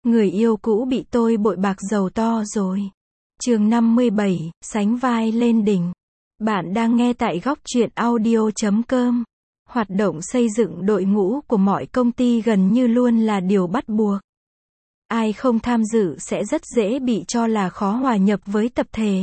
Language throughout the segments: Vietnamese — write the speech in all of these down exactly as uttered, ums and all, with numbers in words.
Người yêu cũ bị tôi bội bạc giàu to rồi. Chương năm mươi bảy, sánh vai lên đỉnh. Bạn đang nghe tại góc truyện audio chấm com. Hoạt động xây dựng đội ngũ của mọi công ty gần như luôn là điều bắt buộc. Ai không tham dự sẽ rất dễ bị cho là khó hòa nhập với tập thể.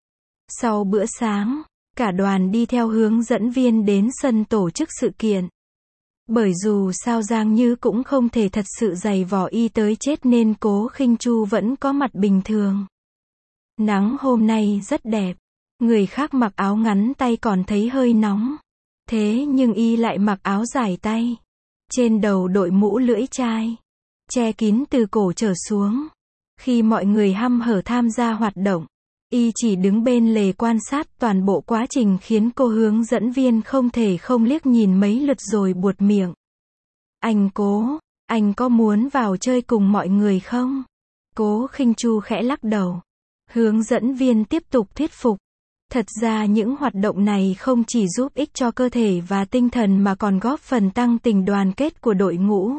Sau bữa sáng, cả đoàn đi theo hướng dẫn viên đến sân tổ chức sự kiện. Bởi dù sao Giang Như cũng không thể thật sự giày vò y tới chết nên Cố Khinh Chu vẫn có mặt bình thường. Nắng hôm nay rất đẹp. Người khác mặc áo ngắn tay còn thấy hơi nóng. Thế nhưng y lại mặc áo dài tay. Trên đầu đội mũ lưỡi chai. Che kín từ cổ trở xuống. Khi mọi người hăm hở tham gia hoạt động, y chỉ đứng bên lề quan sát toàn bộ quá trình khiến cô hướng dẫn viên không thể không liếc nhìn mấy lượt rồi buột miệng. Anh Cố, anh có muốn vào chơi cùng mọi người không? Cố Khinh Chu khẽ lắc đầu. Hướng dẫn viên tiếp tục thuyết phục. Thật ra những hoạt động này không chỉ giúp ích cho cơ thể và tinh thần mà còn góp phần tăng tình đoàn kết của đội ngũ.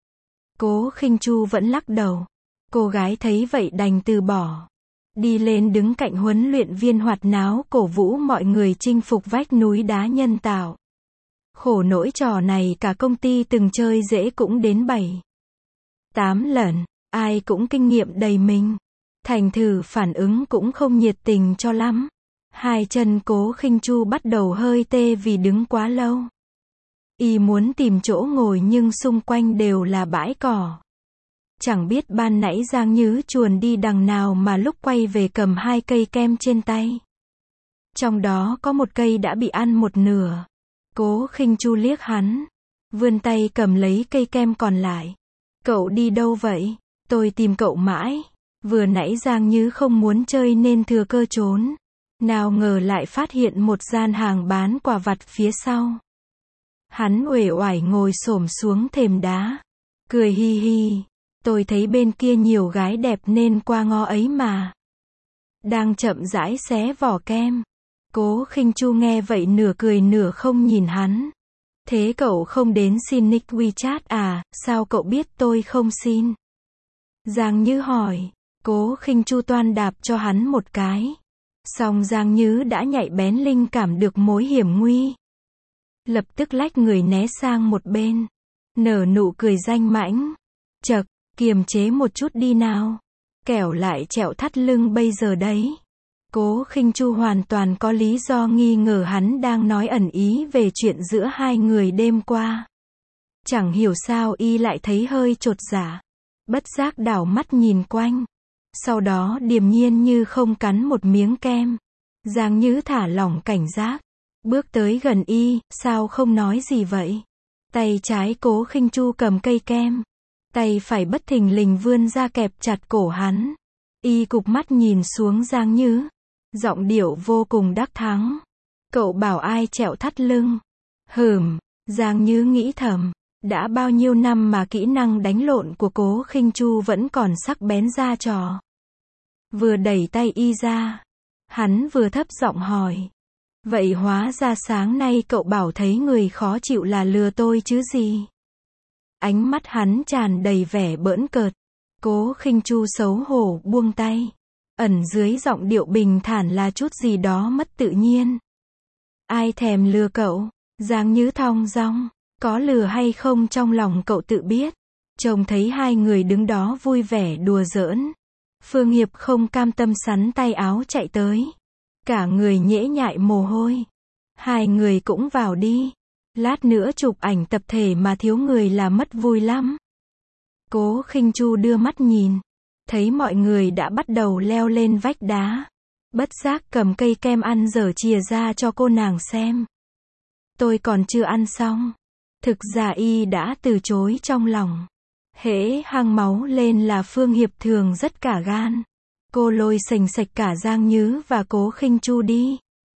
Cố Khinh Chu vẫn lắc đầu. Cô gái thấy vậy đành từ bỏ. Đi lên đứng cạnh huấn luyện viên hoạt náo cổ vũ mọi người chinh phục vách núi đá nhân tạo. Khổ nỗi trò này cả công ty từng chơi dễ cũng đến bảy, tám lần, ai cũng kinh nghiệm đầy mình. Thành thử phản ứng cũng không nhiệt tình cho lắm. Hai chân Cố Khinh Chu bắt đầu hơi tê vì đứng quá lâu. Y muốn tìm chỗ ngồi nhưng xung quanh đều là bãi cỏ. Chẳng biết ban nãy Giang Như chuồn đi đằng nào mà lúc quay về cầm hai cây kem trên tay. Trong đó có một cây đã bị ăn một nửa. Cố Khinh Chu liếc hắn. Vươn tay cầm lấy cây kem còn lại. Cậu đi đâu vậy? Tôi tìm cậu mãi. Vừa nãy Giang Như không muốn chơi nên thừa cơ trốn. Nào ngờ lại phát hiện một gian hàng bán quà vặt phía sau. Hắn uể oải ngồi xổm xuống thềm đá. Cười hi hi. Tôi thấy bên kia nhiều gái đẹp nên qua ngó ấy mà. Đang chậm rãi xé vỏ kem. Cố Khinh Chu nghe vậy nửa cười nửa không nhìn hắn. Thế cậu không đến xin nick WeChat à, sao cậu biết tôi không xin? Giang Như hỏi. Cố Khinh Chu toan đạp cho hắn một cái. Song Giang Như đã nhạy bén linh cảm được mối hiểm nguy. Lập tức lách người né sang một bên. Nở nụ cười danh mãnh. Chậc, kiềm chế một chút đi nào. Kẻo lại trẹo thắt lưng bây giờ đấy. Cố Khinh Chu hoàn toàn có lý do nghi ngờ hắn đang nói ẩn ý về chuyện giữa hai người đêm qua. Chẳng hiểu sao y lại thấy hơi chột dạ. Bất giác đảo mắt nhìn quanh. Sau đó điềm nhiên như không cắn một miếng kem. Giang Như thả lỏng cảnh giác. Bước tới gần y, sao không nói gì vậy? Tay trái Cố Khinh Chu cầm cây kem. Tay phải bất thình lình vươn ra kẹp chặt cổ hắn. Y cụp mắt nhìn xuống Giang Như. Giọng điệu vô cùng đắc thắng. Cậu bảo ai trẹo thắt lưng? Hừm, Giang Như nghĩ thầm. Đã bao nhiêu năm mà kỹ năng đánh lộn của Cố Khinh Chu vẫn còn sắc bén ra trò. Vừa đẩy tay y ra. Hắn vừa thấp giọng hỏi. Vậy hóa ra sáng nay cậu bảo thấy người khó chịu là lừa tôi chứ gì? Ánh mắt hắn tràn đầy vẻ bỡn cợt. Cố Khinh Chu xấu hổ buông tay. Ẩn dưới giọng điệu bình thản là chút gì đó mất tự nhiên. Ai thèm lừa cậu? Giang Như thong dong. Có lừa hay không trong lòng cậu tự biết. Trông thấy hai người đứng đó vui vẻ đùa giỡn. Phương Hiệp không cam tâm sắn tay áo chạy tới. Cả người nhễ nhại mồ hôi. Hai người cũng vào đi. Lát nữa chụp ảnh tập thể mà thiếu người là mất vui lắm. Cố Khinh Chu đưa mắt nhìn. Thấy mọi người đã bắt đầu leo lên vách đá. Bất giác cầm cây kem ăn dở chìa ra cho cô nàng xem. Tôi còn chưa ăn xong. Thực ra y đã từ chối trong lòng. Hễ hăng máu lên là Phương Hiệp thường rất cả gan. Cô lôi sành sạch cả Giang Như và Cố Khinh Chu đi.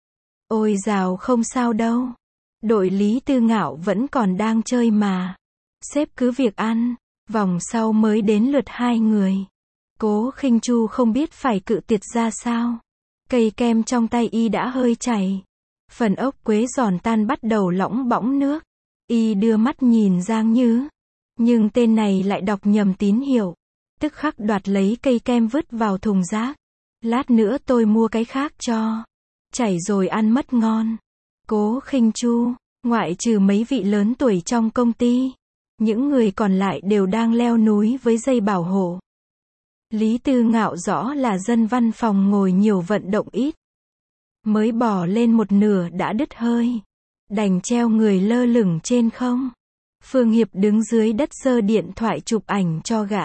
Ôi dào không sao đâu. Đội Lý Tư Ngạo vẫn còn đang chơi mà. Sếp cứ việc ăn. Vòng sau mới đến lượt hai người. Cố Khinh Chu không biết phải cự tuyệt ra sao. Cây kem trong tay y đã hơi chảy. Phần ốc quế giòn tan bắt đầu lõng bõng nước. Y đưa mắt nhìn Giang Như. Nhưng tên này lại đọc nhầm tín hiệu. Tức khắc đoạt lấy cây kem vứt vào thùng rác. Lát nữa tôi mua cái khác cho. Chảy rồi ăn mất ngon. Cố Khinh Chu, ngoại trừ mấy vị lớn tuổi trong công ty, những người còn lại đều đang leo núi với dây bảo hộ. Lý Tư Ngạo rõ là dân văn phòng ngồi nhiều vận động ít. Mới bò lên một nửa đã đứt hơi. Đành treo người lơ lửng trên không. Phương Hiệp đứng dưới đất giơ điện thoại chụp ảnh cho gã.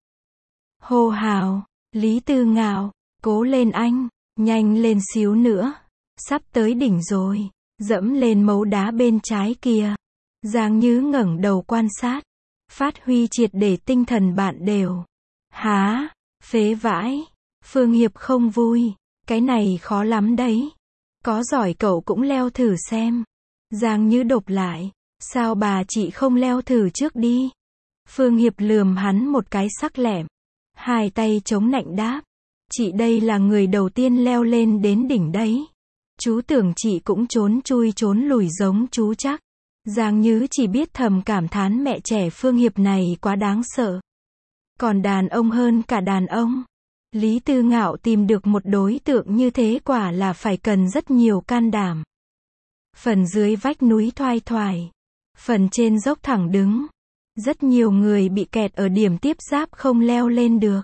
Hô hào, Lý Tư Ngạo, cố lên anh, nhanh lên xíu nữa. Sắp tới đỉnh rồi, dẫm lên mấu đá bên trái kìa. Giang Nhứ ngẩng đầu quan sát. Phát huy triệt để tinh thần bạn đều. Há, phế vãi. Phương Hiệp không vui. Cái này khó lắm đấy. Có giỏi cậu cũng leo thử xem. Giang Nhứ đột lại. Sao bà chị không leo thử trước đi? Phương Hiệp lườm hắn một cái sắc lẹm. Hai tay chống nạnh đáp. Chị đây là người đầu tiên leo lên đến đỉnh đấy. Chú tưởng chị cũng trốn chui trốn lùi giống chú chắc. Giang Nhứ chỉ biết thầm cảm thán mẹ trẻ Phương Hiệp này quá đáng sợ. Còn đàn ông hơn cả đàn ông. Lý Tư Ngạo tìm được một đối tượng như thế quả là phải cần rất nhiều can đảm. Phần dưới vách núi thoai thoải. Phần trên dốc thẳng đứng. Rất nhiều người bị kẹt ở điểm tiếp giáp không leo lên được.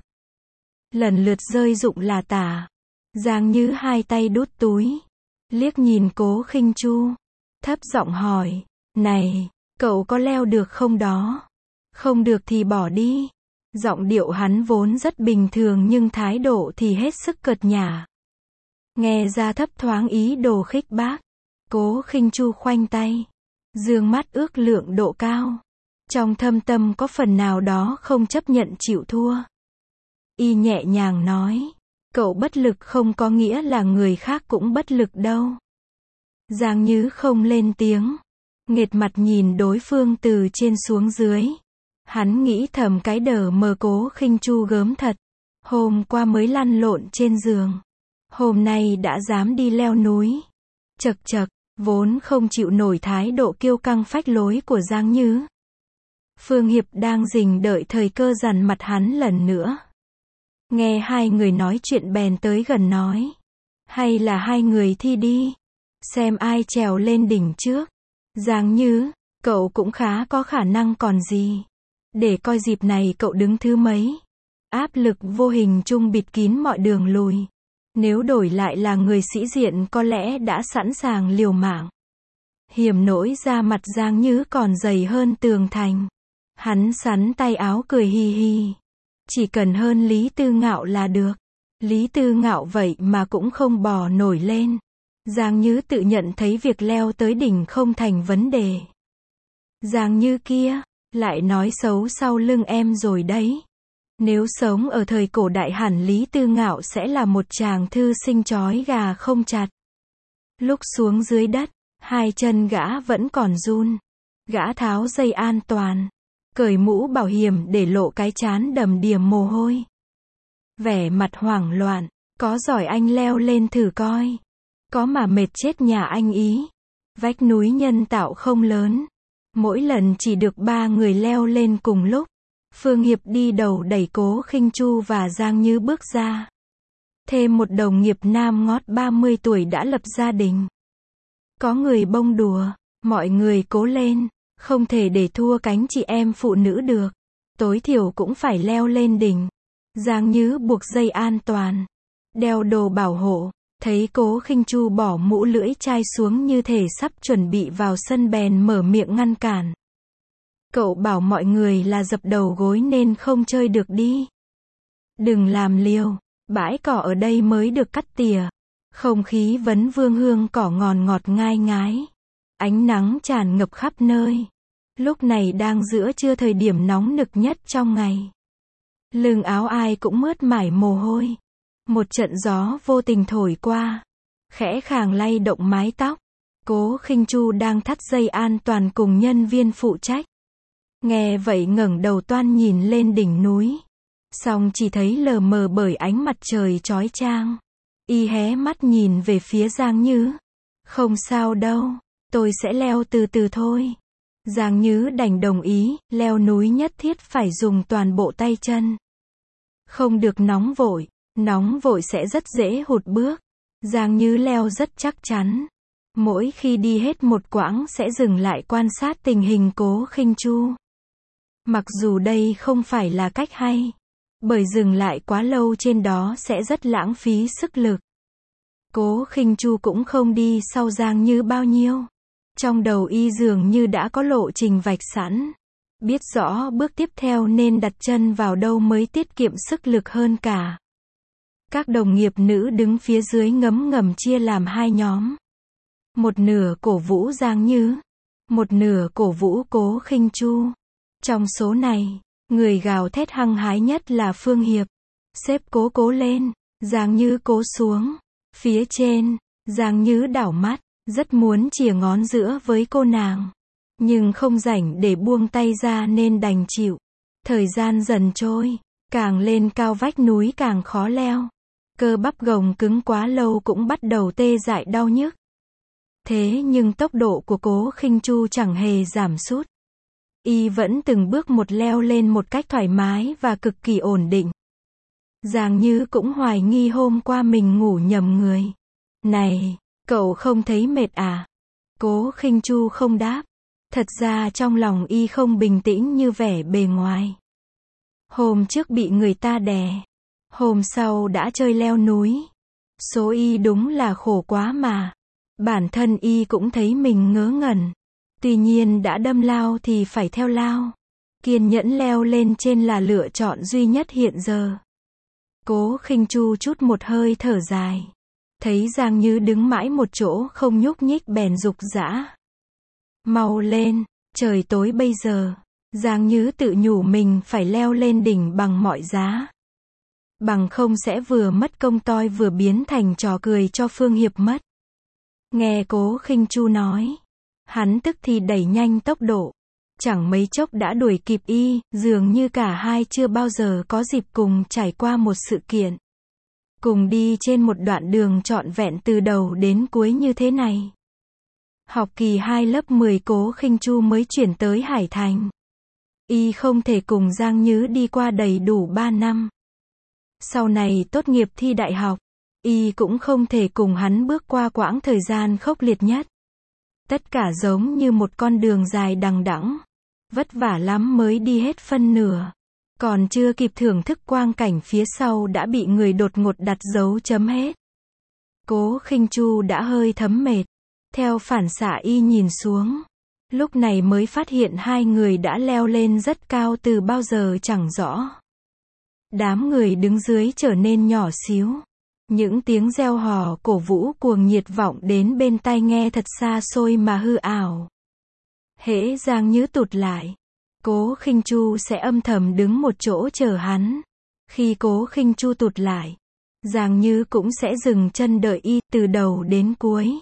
Lần lượt rơi rụng là tả. Giang Nhứ hai tay đút túi. Liếc nhìn Cố Khinh Chu. Thấp giọng hỏi. Này, cậu có leo được không đó? Không được thì bỏ đi. Giọng điệu hắn vốn rất bình thường nhưng thái độ thì hết sức cợt nhả. Nghe ra thấp thoáng ý đồ khích bác. Cố Khinh Chu khoanh tay. Dương mắt ước lượng độ cao. Trong thâm tâm có phần nào đó không chấp nhận chịu thua. Y nhẹ nhàng nói. Cậu bất lực không có nghĩa là người khác cũng bất lực đâu. Giang Nhứ không lên tiếng. Nghệt mặt nhìn đối phương từ trên xuống dưới. Hắn nghĩ thầm cái đờ mờ Cố Khinh Chu gớm thật. Hôm qua mới lăn lộn trên giường. Hôm nay đã dám đi leo núi. Chật chật, vốn không chịu nổi thái độ kiêu căng phách lối của Giang Nhứ. Phương Hiệp đang rình đợi thời cơ dằn mặt hắn lần nữa. Nghe hai người nói chuyện bèn tới gần nói. Hay là hai người thi đi. Xem ai trèo lên đỉnh trước. Giang Nhứ, cậu cũng khá có khả năng còn gì. Để coi dịp này cậu đứng thứ mấy. Áp lực vô hình chung bịt kín mọi đường lùi. Nếu đổi lại là người sĩ diện có lẽ đã sẵn sàng liều mạng. Hiểm nỗi da mặt Giang Nhứ còn dày hơn tường thành. Hắn sắn tay áo cười hi hi. Chỉ cần hơn Lý Tư Ngạo là được. Lý Tư Ngạo vậy mà cũng không bò nổi lên. Giang Nhứ tự nhận thấy việc leo tới đỉnh không thành vấn đề. Giang Nhứ kia, lại nói xấu sau lưng em rồi đấy. Nếu sống ở thời cổ đại hẳn Lý Tư Ngạo sẽ là một chàng thư sinh chói gà không chặt. Lúc xuống dưới đất, hai chân gã vẫn còn run. Gã tháo dây an toàn. Cởi mũ bảo hiểm để lộ cái trán đầm đìa mồ hôi. Vẻ mặt hoảng loạn. Có giỏi anh leo lên thử coi. Có mà mệt chết nhà anh ý. Vách núi nhân tạo không lớn. Mỗi lần chỉ được ba người leo lên cùng lúc. Phương Hiệp đi đầu đẩy Cố Khinh Chu và Giang Nhứ bước ra. Thêm một đồng nghiệp nam ngót ba mươi tuổi đã lập gia đình. Có người bông đùa. Mọi người cố lên. Không thể để thua cánh chị em phụ nữ được. Tối thiểu cũng phải leo lên đỉnh. Giang Nhứ buộc dây an toàn. Đeo đồ bảo hộ. Thấy Cố Khinh Chu bỏ mũ lưỡi chai xuống như thể sắp chuẩn bị vào sân bèn mở miệng ngăn cản. Cậu bảo mọi người là dập đầu gối nên không chơi được đi. Đừng làm liều. Bãi cỏ ở đây mới được cắt tỉa. Không khí vấn vương hương cỏ ngòn ngọt ngai ngái. Ánh nắng tràn ngập khắp nơi. Lúc này đang giữa trưa thời điểm nóng nực nhất trong ngày. Lưng áo ai cũng mướt mải mồ hôi. Một trận gió vô tình thổi qua. Khẽ khàng lay động mái tóc. Cố Khinh Chu đang thắt dây an toàn cùng nhân viên phụ trách. Nghe vậy ngẩng đầu toan nhìn lên đỉnh núi. Song chỉ thấy lờ mờ bởi ánh mặt trời chói chang. Y hé mắt nhìn về phía Giang Nhứ. Không sao đâu, tôi sẽ leo từ từ thôi. Giang Nhứ đành đồng ý, leo núi nhất thiết phải dùng toàn bộ tay chân. Không được nóng vội, nóng vội sẽ rất dễ hụt bước. Giang Như leo rất chắc chắn. Mỗi khi đi hết một quãng sẽ dừng lại quan sát tình hình Cố Khinh Chu. Mặc dù đây không phải là cách hay, bởi dừng lại quá lâu trên đó sẽ rất lãng phí sức lực. Cố Khinh Chu cũng không đi sau Giang Như bao nhiêu. Trong đầu y dường như đã có lộ trình vạch sẵn. Biết rõ bước tiếp theo nên đặt chân vào đâu mới tiết kiệm sức lực hơn cả. Các đồng nghiệp nữ đứng phía dưới ngấm ngầm chia làm hai nhóm. Một nửa cổ vũ Giang Như, một nửa cổ vũ Cố Khinh Chu. Trong số này, người gào thét hăng hái nhất là Phương Hiệp. Xếp Cố cố lên, Giang Như cố xuống. Phía trên, Giang Như đảo mắt, rất muốn chìa ngón giữa với cô nàng. Nhưng không rảnh để buông tay ra nên đành chịu. Thời gian dần trôi, càng lên cao vách núi càng khó leo. Cơ bắp gồng cứng quá lâu cũng bắt đầu tê dại đau nhức. Thế nhưng tốc độ của Cố Khinh Chu chẳng hề giảm sút. Y vẫn từng bước một leo lên một cách thoải mái và cực kỳ ổn định. Giang Như cũng hoài nghi hôm qua mình ngủ nhầm người. Này, cậu không thấy mệt à? Cố Khinh Chu không đáp. Thật ra trong lòng y không bình tĩnh như vẻ bề ngoài. Hôm trước bị người ta đè. Hôm sau đã chơi leo núi. Số y đúng là khổ quá mà. Bản thân y cũng thấy mình ngớ ngẩn. Tuy nhiên đã đâm lao thì phải theo lao. Kiên nhẫn leo lên trên là lựa chọn duy nhất hiện giờ. Cố Khinh Chu chút một hơi thở dài. Thấy Giang Như đứng mãi một chỗ không nhúc nhích bèn giục giã. Mau lên, trời tối bây giờ. Giang Như tự nhủ mình phải leo lên đỉnh bằng mọi giá. Bằng không sẽ vừa mất công toi vừa biến thành trò cười cho Phương Hiệp mất. Nghe Cố Khinh Chu nói, hắn tức thì đẩy nhanh tốc độ. Chẳng mấy chốc đã đuổi kịp y, dường như cả hai chưa bao giờ có dịp cùng trải qua một sự kiện. Cùng đi trên một đoạn đường trọn vẹn từ đầu đến cuối như thế này. Học kỳ hai lớp mười Cố Khinh Chu mới chuyển tới Hải Thành. Y không thể cùng Giang Như đi qua đầy đủ ba năm. Sau này tốt nghiệp thi đại học, y cũng không thể cùng hắn bước qua quãng thời gian khốc liệt nhất. Tất cả giống như một con đường dài đằng đẵng, vất vả lắm mới đi hết phân nửa. Còn chưa kịp thưởng thức quang cảnh phía sau đã bị người đột ngột đặt dấu chấm hết. Cố Khinh Chu đã hơi thấm mệt. Theo phản xạ y nhìn xuống. Lúc này mới phát hiện hai người đã leo lên rất cao từ bao giờ chẳng rõ. Đám người đứng dưới trở nên nhỏ xíu. Những tiếng reo hò cổ vũ cuồng nhiệt vọng đến bên tai nghe thật xa xôi mà hư ảo. Hễ Giang Như tụt lại, Cố Khinh Chu sẽ âm thầm đứng một chỗ chờ hắn. Khi Cố Khinh Chu tụt lại, Giang Như cũng sẽ dừng chân đợi y từ đầu đến cuối.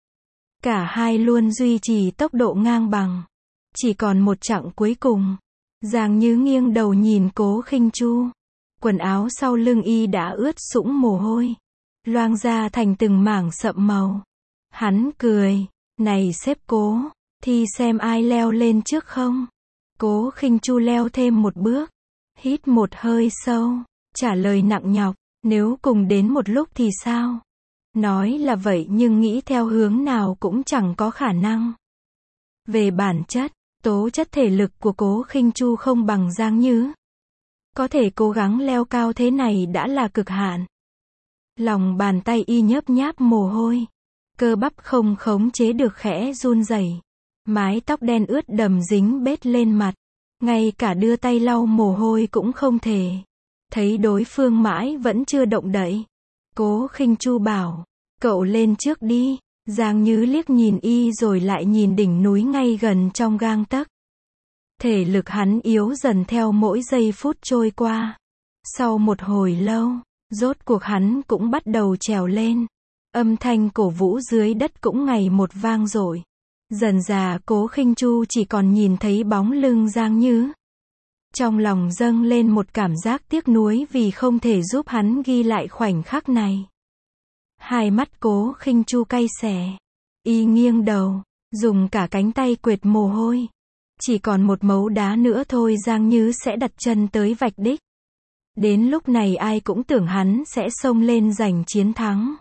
Cả hai luôn duy trì tốc độ ngang bằng. Chỉ còn một chặng cuối cùng, Giang Như nghiêng đầu nhìn Cố Khinh Chu. Quần áo sau lưng y đã ướt sũng mồ hôi, loang ra thành từng mảng sậm màu. Hắn cười, này sếp Cố, thì xem ai leo lên trước không? Cố Khinh Chu leo thêm một bước, hít một hơi sâu, trả lời nặng nhọc, nếu cùng đến một lúc thì sao? Nói là vậy nhưng nghĩ theo hướng nào cũng chẳng có khả năng. Về bản chất, tố chất thể lực của Cố Khinh Chu không bằng Giang Như. Có thể cố gắng leo cao thế này đã là cực hạn. Lòng bàn tay y nhớp nháp mồ hôi. Cơ bắp không khống chế được khẽ run rẩy. Mái tóc đen ướt đầm dính bết lên mặt. Ngay cả đưa tay lau mồ hôi cũng không thể. Thấy đối phương mãi vẫn chưa động đậy. Cố Khinh Chu bảo, cậu lên trước đi. Giang Như liếc nhìn y rồi lại nhìn đỉnh núi ngay gần trong gang tấc. Thể lực hắn yếu dần theo mỗi giây phút trôi qua. Sau một hồi lâu, rốt cuộc hắn cũng bắt đầu trèo lên. Âm thanh cổ vũ dưới đất cũng ngày một vang dội. Dần dà Cố Khinh Chu chỉ còn nhìn thấy bóng lưng Giang Như. Trong lòng dâng lên một cảm giác tiếc nuối vì không thể giúp hắn ghi lại khoảnh khắc này. Hai mắt Cố Khinh Chu cay xè. Y nghiêng đầu, dùng cả cánh tay quệt mồ hôi. Chỉ còn một mấu đá nữa thôi Giang Như sẽ đặt chân tới vạch đích. Đến lúc này ai cũng tưởng hắn sẽ xông lên giành chiến thắng.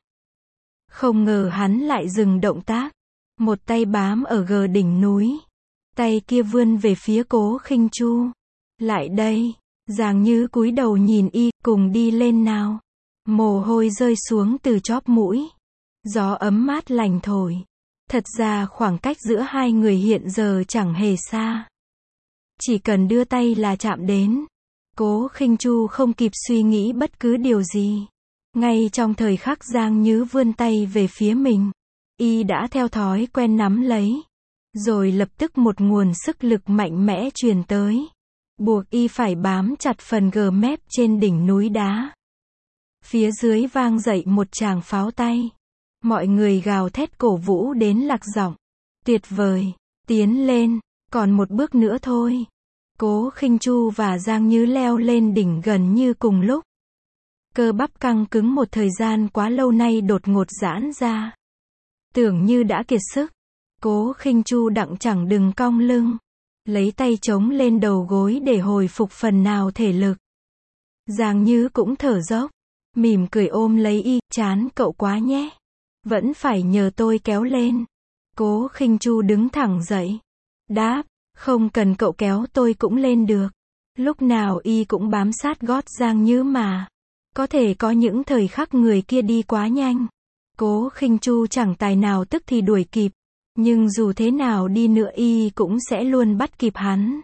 Không ngờ hắn lại dừng động tác. Một tay bám ở gờ đỉnh núi. Tay kia vươn về phía Cố Khinh Chu. Lại đây. Giang Như cúi đầu nhìn y, cùng đi lên nào. Mồ hôi rơi xuống từ chóp mũi. Gió ấm mát lành thổi. Thật ra khoảng cách giữa hai người hiện giờ chẳng hề xa. Chỉ cần đưa tay là chạm đến. Cố Khinh Chu không kịp suy nghĩ bất cứ điều gì. Ngay trong thời khắc Giang Như vươn tay về phía mình, y đã theo thói quen nắm lấy. Rồi lập tức một nguồn sức lực mạnh mẽ truyền tới. Buộc y phải bám chặt phần gờ mép trên đỉnh núi đá. Phía dưới vang dậy một tràng pháo tay. Mọi người gào thét cổ vũ đến lạc giọng. Tuyệt vời, tiến lên, còn một bước nữa thôi. Cố Khinh Chu và Giang Như leo lên đỉnh gần như cùng lúc. Cơ bắp căng cứng một thời gian quá lâu nay đột ngột giãn ra. Tưởng như đã kiệt sức. Cố Khinh Chu đặng chẳng đừng cong lưng. Lấy tay chống lên đầu gối để hồi phục phần nào thể lực. Giang Như cũng thở dốc. Mỉm cười ôm lấy y, chán cậu quá nhé. Vẫn phải nhờ tôi kéo lên. Cố Khinh Chu đứng thẳng dậy. Đáp, không cần cậu kéo tôi cũng lên được. Lúc nào y cũng bám sát gót Giang Như mà. Có thể có những thời khắc người kia đi quá nhanh. Cố Khinh Chu chẳng tài nào tức thì đuổi kịp. Nhưng dù thế nào đi nữa y cũng sẽ luôn bắt kịp hắn.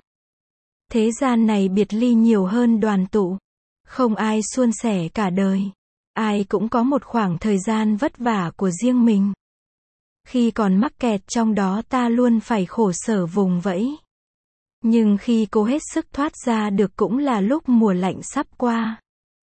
Thế gian này biệt ly nhiều hơn đoàn tụ. Không ai suôn sẻ cả đời. Ai cũng có một khoảng thời gian vất vả của riêng mình. Khi còn mắc kẹt trong đó ta luôn phải khổ sở vùng vẫy. Nhưng khi cố hết sức thoát ra được cũng là lúc mùa lạnh sắp qua.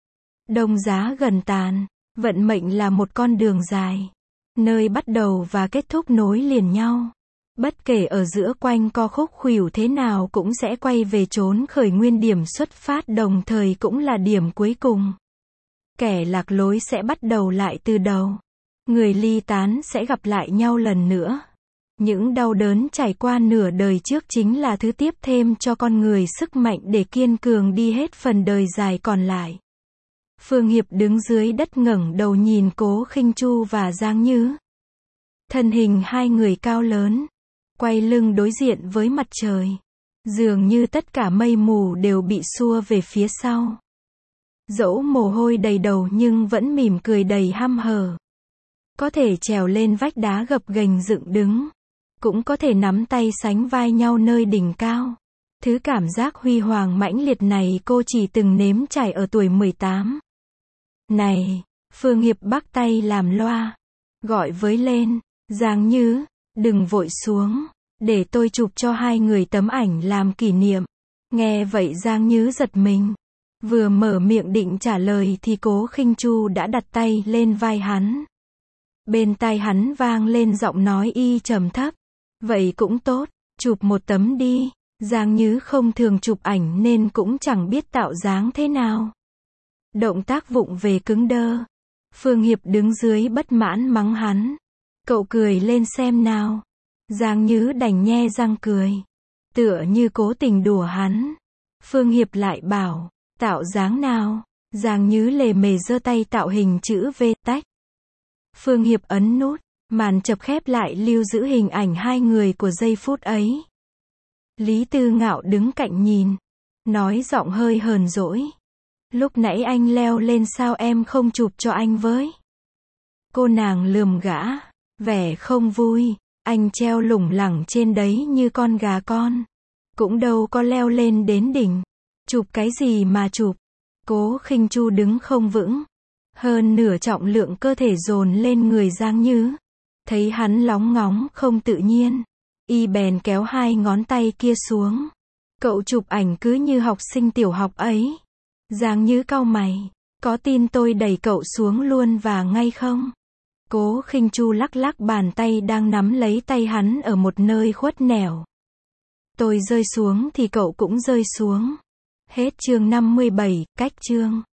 Đông giá gần tàn. Vận mệnh là một con đường dài. Nơi bắt đầu và kết thúc nối liền nhau. Bất kể ở giữa quanh co khúc khuỷu thế nào cũng sẽ quay về chốn khởi nguyên điểm xuất phát, đồng thời cũng là điểm cuối cùng. Kẻ lạc lối sẽ bắt đầu lại từ đầu. Người ly tán sẽ gặp lại nhau lần nữa. Những đau đớn trải qua nửa đời trước chính là thứ tiếp thêm cho con người sức mạnh để kiên cường đi hết phần đời dài còn lại. Phương Hiệp đứng dưới đất ngẩng đầu nhìn Cố Khinh Chu và Giang Như. Thân hình hai người cao lớn, quay lưng đối diện với mặt trời. Dường như tất cả mây mù đều bị xua về phía sau. Dẫu mồ hôi đầy đầu nhưng vẫn mỉm cười đầy hăm hở. Có thể trèo lên vách đá gập ghềnh dựng đứng. Cũng có thể nắm tay sánh vai nhau nơi đỉnh cao. Thứ cảm giác huy hoàng mãnh liệt này cô chỉ từng nếm trải ở tuổi mười tám. Này, Phương Hiệp bắt tay làm loa. Gọi với lên, Giang Như, đừng vội xuống. Để tôi chụp cho hai người tấm ảnh làm kỷ niệm. Nghe vậy Giang Như giật mình. Vừa mở miệng định trả lời thì Cố Khinh Chu đã đặt tay lên vai hắn. Bên tai hắn vang lên giọng nói y trầm thấp. Vậy cũng tốt, chụp một tấm đi. Giang Như không thường chụp ảnh nên cũng chẳng biết tạo dáng thế nào. Động tác vụng về cứng đơ. Phương Hiệp đứng dưới bất mãn mắng hắn. Cậu cười lên xem nào. Giang Như đành nhe răng cười. Tựa như cố tình đùa hắn. Phương Hiệp lại bảo, tạo dáng nào? Giang Như lề mề giơ tay tạo hình chữ V tách. Phương Hiệp ấn nút, màn chập khép lại lưu giữ hình ảnh hai người của giây phút ấy. Lý Tư Ngạo đứng cạnh nhìn, nói giọng hơi hờn dỗi. Lúc nãy anh leo lên sao em không chụp cho anh với? Cô nàng lườm gã, vẻ không vui. Anh treo lủng lẳng trên đấy như con gà con. Cũng đâu có leo lên đến đỉnh. Chụp cái gì mà chụp? Cố Khinh Chu đứng không vững. Hơn nửa trọng lượng cơ thể dồn lên người Giang Như. Thấy hắn lóng ngóng không tự nhiên. Y bèn kéo hai ngón tay kia xuống. Cậu chụp ảnh cứ như học sinh tiểu học ấy. Giang Như cau mày. Có tin tôi đẩy cậu xuống luôn và ngay không? Cố Khinh Chu lắc lắc bàn tay đang nắm lấy tay hắn ở một nơi khuất nẻo. Tôi rơi xuống thì cậu cũng rơi xuống. Hết chương năm mươi bảy, cách chương.